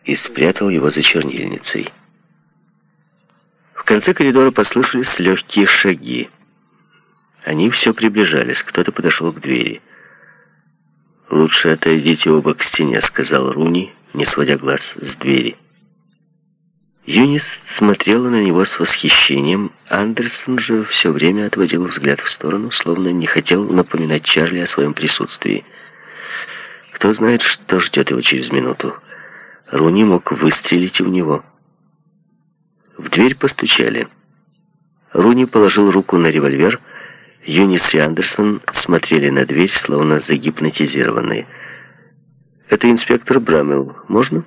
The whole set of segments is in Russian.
и спрятал его за чернильницей. В конце коридора послышались легкие шаги. Они все приближались, кто-то подошел к двери. «Лучше отойдите оба к стене», — сказал Руни, не сводя глаз с двери. Юнис смотрела на него с восхищением. Андерсон же все время отводил взгляд в сторону, словно не хотел напоминать Чарли о своем присутствии. Кто знает, что ждет его через минуту. Руни мог выстрелить в него. В дверь постучали. Руни положил руку на револьвер. Юнис и Андерсон смотрели на дверь, словно загипнотизированные. «Это инспектор Брамелл. Можно?»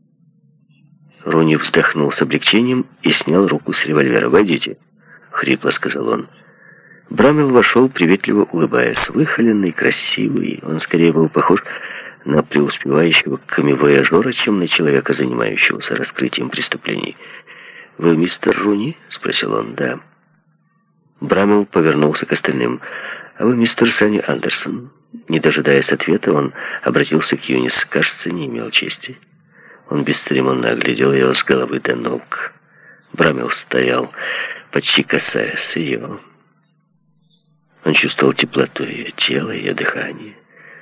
Руни вздохнул с облегчением и снял руку с револьвера. «Войдите», — хрипло сказал он. Брамелл вошел, приветливо улыбаясь. Выхоленный, красивый. Он скорее был похож на преуспевающего камевояжера, чем на человека, занимающегося раскрытием преступлений. «Вы мистер Руни?» — спросил он. «Да». Брамелл повернулся к остальным. «А вы мистер Санни Андерсон?» Не дожидаясь ответа, он обратился к Юнис. Кажется, не имел чести. Он бесцеремонно оглядел ее с головы до ног. Брамелл стоял, почти касаясь ее. Он чувствовал теплоту ее тела, ее дыхание.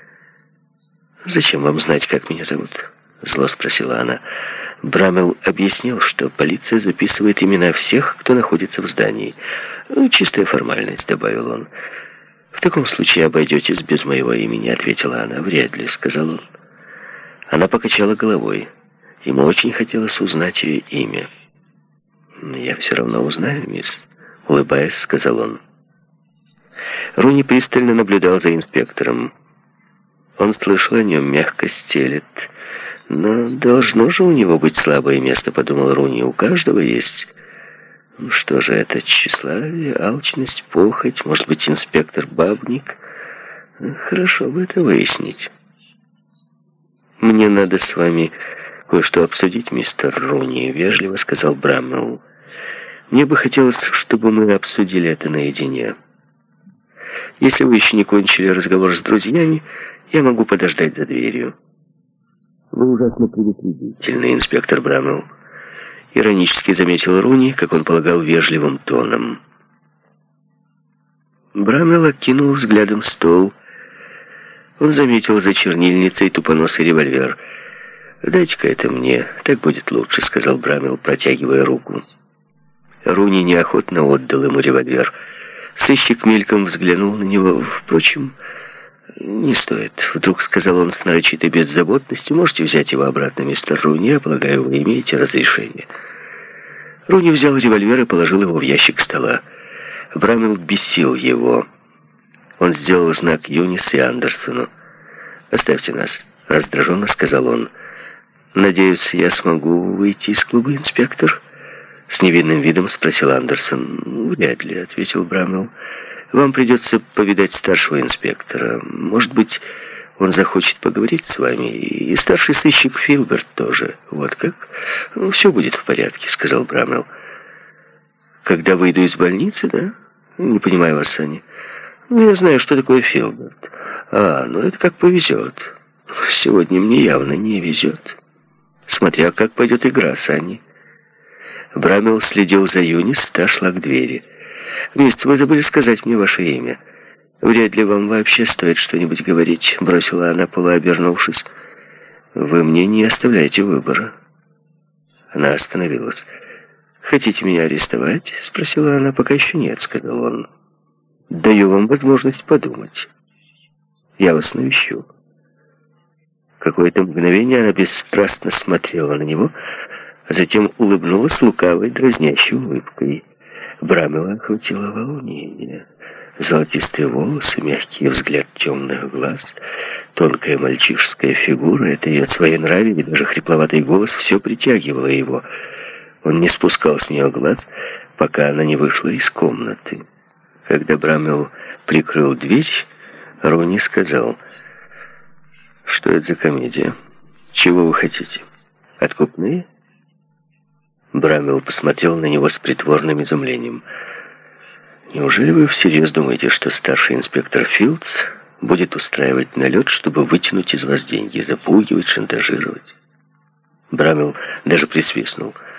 «Зачем вам знать, как меня зовут?» — зло спросила она. Брамелл объяснил, что полиция записывает имена всех, кто находится в здании. «Чистая формальность», — добавил он. «В таком случае обойдетесь без моего имени», — ответила она. «Вряд ли», — сказал он. Она покачала головой. Ему очень хотелось узнать ее имя. «Я все равно узнаю, мисс», — улыбаясь, сказал он. Руни пристально наблюдал за инспектором. Он слышал о нем, мягко стелет. «Но должно же у него быть слабое место», — подумал Руни. «У каждого есть». Что же это? Тщеславие, алчность, похоть, может быть, инспектор-бабник? Хорошо бы это выяснить. «Мне надо с вами кое-что обсудить, мистер Руни», — вежливо сказал Брамелл. «Мне бы хотелось, чтобы мы обсудили это наедине. Если вы еще не кончили разговор с друзьями, я могу подождать за дверью». «Вы ужасно предупредительный, инспектор Брамелл», — иронически заметил Руни, как он полагал, вежливым тоном. Брамелл окинул взглядом стол. Он заметил за чернильницей тупоносый револьвер. «Дайте-ка это мне, так будет лучше», — сказал Брамелл, протягивая руку. Руни неохотно отдал ему револьвер. Сыщик мельком взглянул на него. «Впрочем, не стоит», — вдруг сказал он с нарочитой беззаботностью. «Можете взять его обратно, мистер Руни, я полагаю, вы имеете разрешение». Руни взял револьвер и положил его в ящик стола. Брамелл бесил его. Он сделал знак Юнис и Андерсону. «Оставьте нас», — раздраженно сказал он. «Надеюсь, я смогу выйти из клуба, инспектор?» С невинным видом спросил Андерсон. «Вряд ли», — ответил Брамелл. «Вам придется повидать старшего инспектора. Может быть, он захочет поговорить с вами. И старший сыщик Филберт тоже. Вот как? Все будет в порядке», — сказал Брамелл. «Когда выйду из больницы, да? Не понимаю вас, Санни. Я знаю, что такое Филберт. Ну это как повезет. Сегодня мне явно не везет. Смотря как пойдет игра, Санни». Брамелл следил за Юнис, та шла к двери. «Мисс, вы забыли сказать мне ваше имя. Вряд ли вам вообще стоит что-нибудь говорить», — бросила она, полуобернувшись. «Вы мне не оставляете выбора». Она остановилась. «Хотите меня арестовать?» — спросила она. «Пока еще нет», — сказал он. «Даю вам возможность подумать. Я вас навещу». Какое-то мгновение она бесстрастно смотрела на него, а затем улыбнулась лукавой, дразнящей улыбкой. Брамелла охватило волнение. Золотистые волосы, мягкий взгляд темных глаз, тонкая мальчишеская фигура, это ее своенравие и даже хрипловатый голос все притягивало его. Он не спускал с нее глаз, пока она не вышла из комнаты. Когда Брамелл прикрыл дверь, Руни сказал: «Что это за комедия? Чего вы хотите? Откупные?» Брамелл посмотрел на него с притворным изумлением. «Неужели вы всерьез думаете, что старший инспектор Филдс будет устраивать налет, чтобы вытянуть из вас деньги, запугивать, шантажировать?» Брамел даже присвистнул.